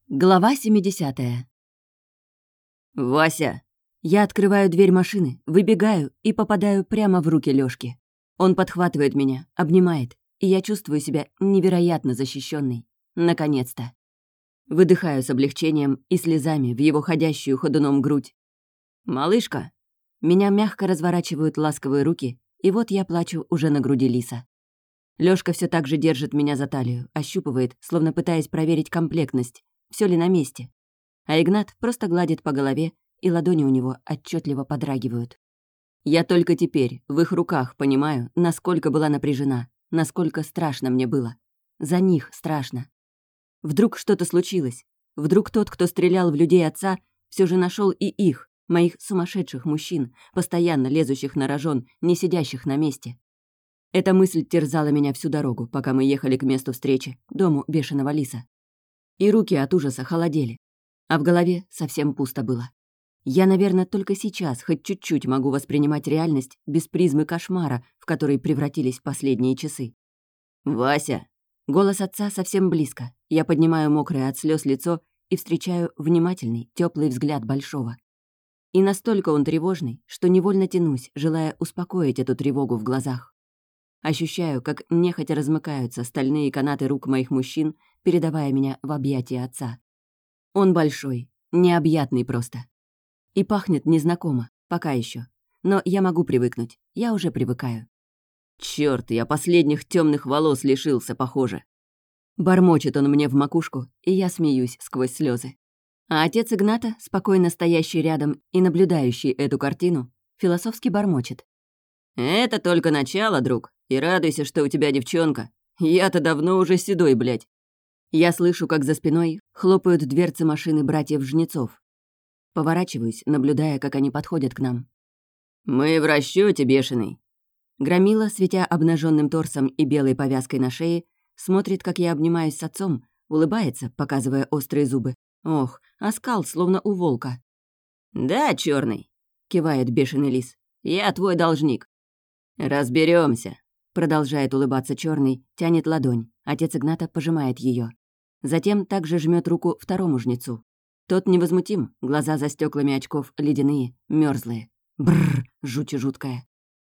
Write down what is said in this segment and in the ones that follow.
Глава 70. «Вася!» Я открываю дверь машины, выбегаю и попадаю прямо в руки Лёшки. Он подхватывает меня, обнимает, и я чувствую себя невероятно защищенной. Наконец-то. Выдыхаю с облегчением и слезами в его ходящую ходуном грудь. «Малышка!» Меня мягко разворачивают ласковые руки, и вот я плачу уже на груди Лиса. Лёшка все так же держит меня за талию, ощупывает, словно пытаясь проверить комплектность, все ли на месте. А Игнат просто гладит по голове, и ладони у него отчетливо подрагивают. Я только теперь, в их руках, понимаю, насколько была напряжена, насколько страшно мне было. За них страшно. Вдруг что-то случилось. Вдруг тот, кто стрелял в людей отца, все же нашел и их, моих сумасшедших мужчин, постоянно лезущих на рожон, не сидящих на месте. Эта мысль терзала меня всю дорогу, пока мы ехали к месту встречи, дому бешеного Лиса. И руки от ужаса холодели, а в голове совсем пусто было. Я, наверное, только сейчас хоть чуть-чуть могу воспринимать реальность без призмы кошмара, в который превратились последние часы. «Вася!» Голос отца совсем близко. Я поднимаю мокрое от слез лицо и встречаю внимательный, теплый взгляд Большого. И настолько он тревожный, что невольно тянусь, желая успокоить эту тревогу в глазах. Ощущаю, как нехотя размыкаются стальные канаты рук моих мужчин, передавая меня в объятия отца. Он большой, необъятный просто. И пахнет незнакомо, пока еще. Но я могу привыкнуть, я уже привыкаю. Чёрт, я последних темных волос лишился, похоже. Бормочет он мне в макушку, и я смеюсь сквозь слезы. А отец Игната, спокойно стоящий рядом и наблюдающий эту картину, философски бормочет. «Это только начало, друг, и радуйся, что у тебя девчонка. Я-то давно уже седой, блядь». Я слышу, как за спиной хлопают дверцы машины братьев-жнецов. Поворачиваюсь, наблюдая, как они подходят к нам. «Мы в расчёте, бешеный». Громила, светя обнаженным торсом и белой повязкой на шее, смотрит, как я обнимаюсь с отцом, улыбается, показывая острые зубы. Ох, оскал, словно у волка. «Да, чёрный», — кивает бешеный Лис. «Я твой должник». Разберемся, продолжает улыбаться чёрный, тянет ладонь. Отец Игната пожимает её. Затем также жмёт руку второму жнецу. Тот невозмутим, глаза за стёклами очков ледяные, мёрзлые. Бррр, жуть жуткая.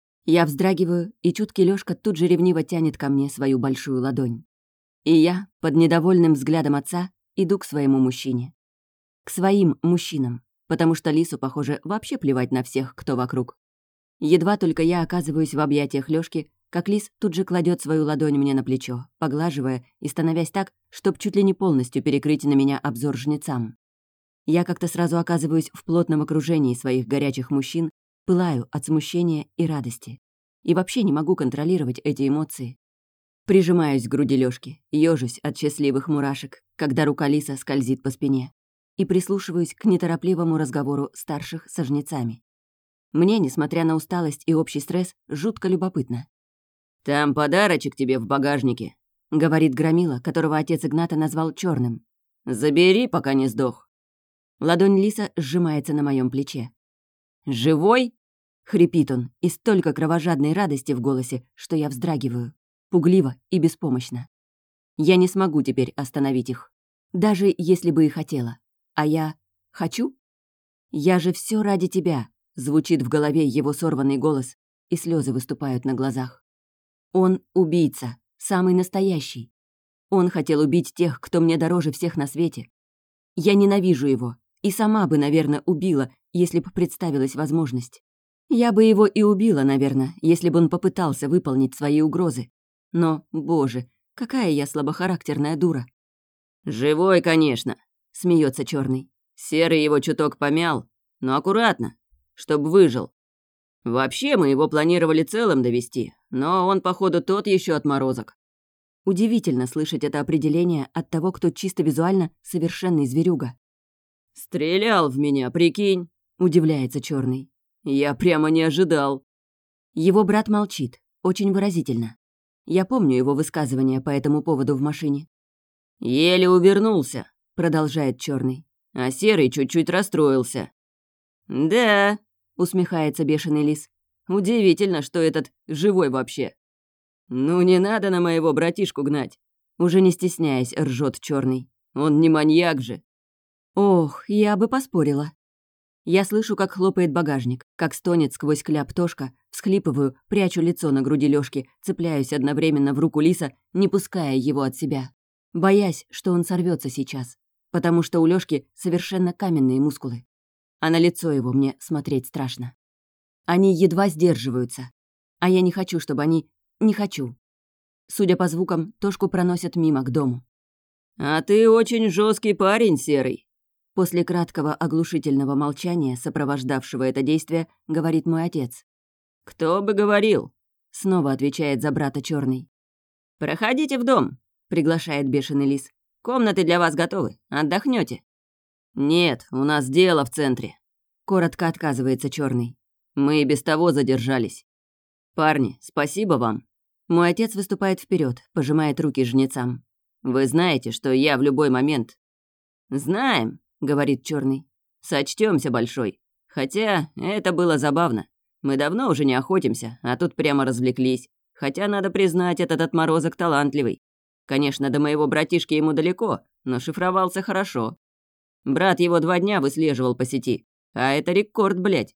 Я вздрагиваю, и чуткий Лёшка тут же ревниво тянет ко мне свою большую ладонь. И я, под недовольным взглядом отца, иду к своему мужчине. К своим мужчинам, потому что Лису, похоже, вообще плевать на всех, кто вокруг. Едва только я оказываюсь в объятиях Лёшки, как Лис тут же кладет свою ладонь мне на плечо, поглаживая и становясь так, чтоб чуть ли не полностью перекрыть на меня обзор жнецам. Я как-то сразу оказываюсь в плотном окружении своих горячих мужчин, пылаю от смущения и радости. И вообще не могу контролировать эти эмоции. Прижимаюсь к груди Лёшки, ёжусь от счастливых мурашек, когда рука Лиса скользит по спине, и прислушиваюсь к неторопливому разговору старших со жнецами. Мне, несмотря на усталость и общий стресс, жутко любопытно. «Там подарочек тебе в багажнике», — говорит Громила, которого отец Игната назвал чёрным. «Забери, пока не сдох». Ладонь Лиса сжимается на моем плече. «Живой?» — хрипит он, и столько кровожадной радости в голосе, что я вздрагиваю. Пугливо и беспомощно. Я не смогу теперь остановить их. Даже если бы и хотела. А я хочу? «Я же все ради тебя», — звучит в голове его сорванный голос, и слезы выступают на глазах. Он убийца, самый настоящий. Он хотел убить тех, кто мне дороже всех на свете. Я ненавижу его, и сама бы, наверное, убила, если бы представилась возможность. Я бы его и убила, наверное, если бы он попытался выполнить свои угрозы. Но, боже, какая я слабохарактерная дура. «Живой, конечно», — смеется чёрный. «Серый его чуток помял, но аккуратно, чтоб выжил. Вообще мы его планировали целым довести, но он, походу, тот еще отморозок». Удивительно слышать это определение от того, кто чисто визуально совершенный зверюга. «Стрелял в меня, прикинь», — удивляется чёрный. «Я прямо не ожидал». Его брат молчит, очень выразительно. Я помню его высказывание по этому поводу в машине. «Еле увернулся», — продолжает чёрный. «А серый чуть-чуть расстроился». «Да», — усмехается бешеный Лис. «Удивительно, что этот живой вообще». «Ну не надо на моего братишку гнать», — уже не стесняясь ржет чёрный. Он не маньяк же». Ох, я бы поспорила. Я слышу, как хлопает багажник, как стонет сквозь кляп Тошка, всхлипываю, прячу лицо на груди Лёшки, цепляюсь одновременно в руку Лиса, не пуская его от себя, боясь, что он сорвется сейчас, потому что у Лёшки совершенно каменные мускулы, а на лицо его мне смотреть страшно. Они едва сдерживаются, а я не хочу, чтобы они... Не хочу. Судя по звукам, Тошку проносят мимо к дому. «А ты очень жесткий парень, Серый». После краткого оглушительного молчания, сопровождавшего это действие, говорит мой отец. «Кто бы говорил?» — снова отвечает за брата Черный. «Проходите в дом», — приглашает бешеный лис. «Комнаты для вас готовы. Отдохнете. «Нет, у нас дело в центре», — коротко отказывается Черный. «Мы и без того задержались. Парни, спасибо вам». Мой отец выступает вперед, пожимает руки жнецам. «Вы знаете, что я в любой момент...» «Знаем», — говорит Черный. «Сочтёмся, Большой. Хотя это было забавно. Мы давно уже не охотимся, а тут прямо развлеклись. Хотя, надо признать, этот отморозок талантливый. Конечно, до моего братишки ему далеко, но шифровался хорошо. Брат его 2 дня выслеживал по сети. А это рекорд, блядь.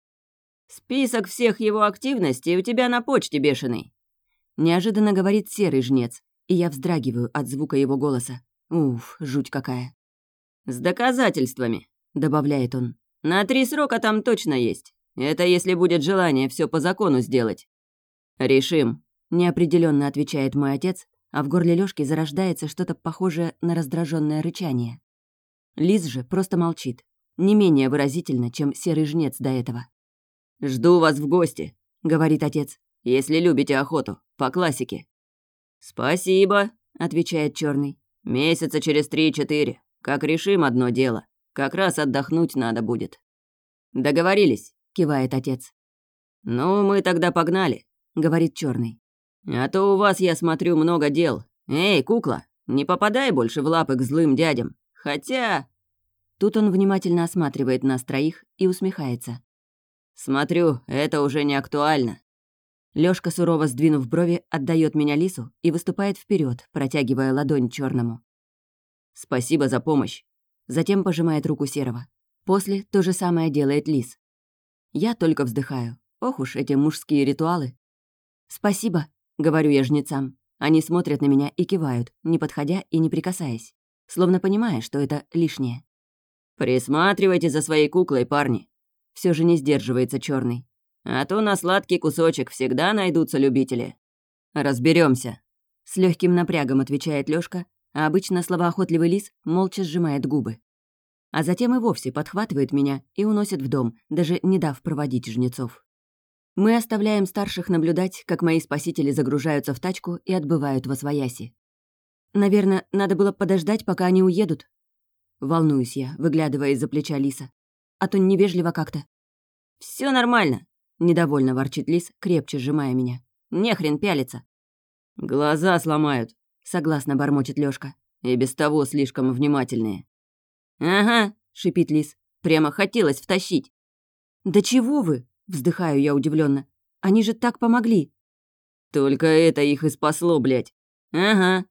Список всех его активностей у тебя на почте, бешеный». Неожиданно говорит серый жнец, и я вздрагиваю от звука его голоса. Уф, жуть какая. «С доказательствами», — добавляет он. «На 3 срока там точно есть. Это если будет желание все по закону сделать». «Решим», — неопределенно отвечает мой отец, а в горле Лёшки зарождается что-то похожее на раздраженное рычание. Лис же просто молчит, не менее выразительно, чем серый жнец до этого. «Жду вас в гости», — говорит отец, «если любите охоту, по классике». «Спасибо», — отвечает Черный. «Месяца через 3-4. Как решим одно дело. Как раз отдохнуть надо будет». «Договорились», — кивает отец. «Ну, мы тогда погнали», — говорит Черный. «А то у вас, я смотрю, много дел. Эй, кукла, не попадай больше в лапы к злым дядям. Хотя...» Тут он внимательно осматривает нас троих и усмехается. «Смотрю, это уже не актуально». Лёшка, сурово сдвинув брови, отдает меня Лису и выступает вперед, протягивая ладонь Черному. «Спасибо за помощь». Затем пожимает руку Серого. После то же самое делает Лис. Я только вздыхаю. Ох уж эти мужские ритуалы. «Спасибо», — говорю я жнецам. Они смотрят на меня и кивают, не подходя и не прикасаясь, словно понимая, что это лишнее. «Присматривайте за своей куклой, парни». Все же не сдерживается Черный. «А то на сладкий кусочек всегда найдутся любители. Разберемся. С легким напрягом отвечает Лёшка, а обычно словоохотливый лис молча сжимает губы. А затем и вовсе подхватывает меня и уносит в дом, даже не дав проводить жнецов. Мы оставляем старших наблюдать, как мои спасители загружаются в тачку и отбывают восвояси. Наверное, надо было подождать, пока они уедут. Волнуюсь я, выглядывая из-за плеча Лиса. А то невежливо как-то. Все нормально», — недовольно ворчит лис, крепче сжимая меня. «Не хрен пялиться». «Глаза сломают», — согласно бормочет Лёшка. «И без того слишком внимательные». «Ага», — шипит лис. «Прямо хотелось втащить». «Да чего вы?» — вздыхаю я удивленно. «Они же так помогли». «Только это их и спасло, блядь». «Ага»,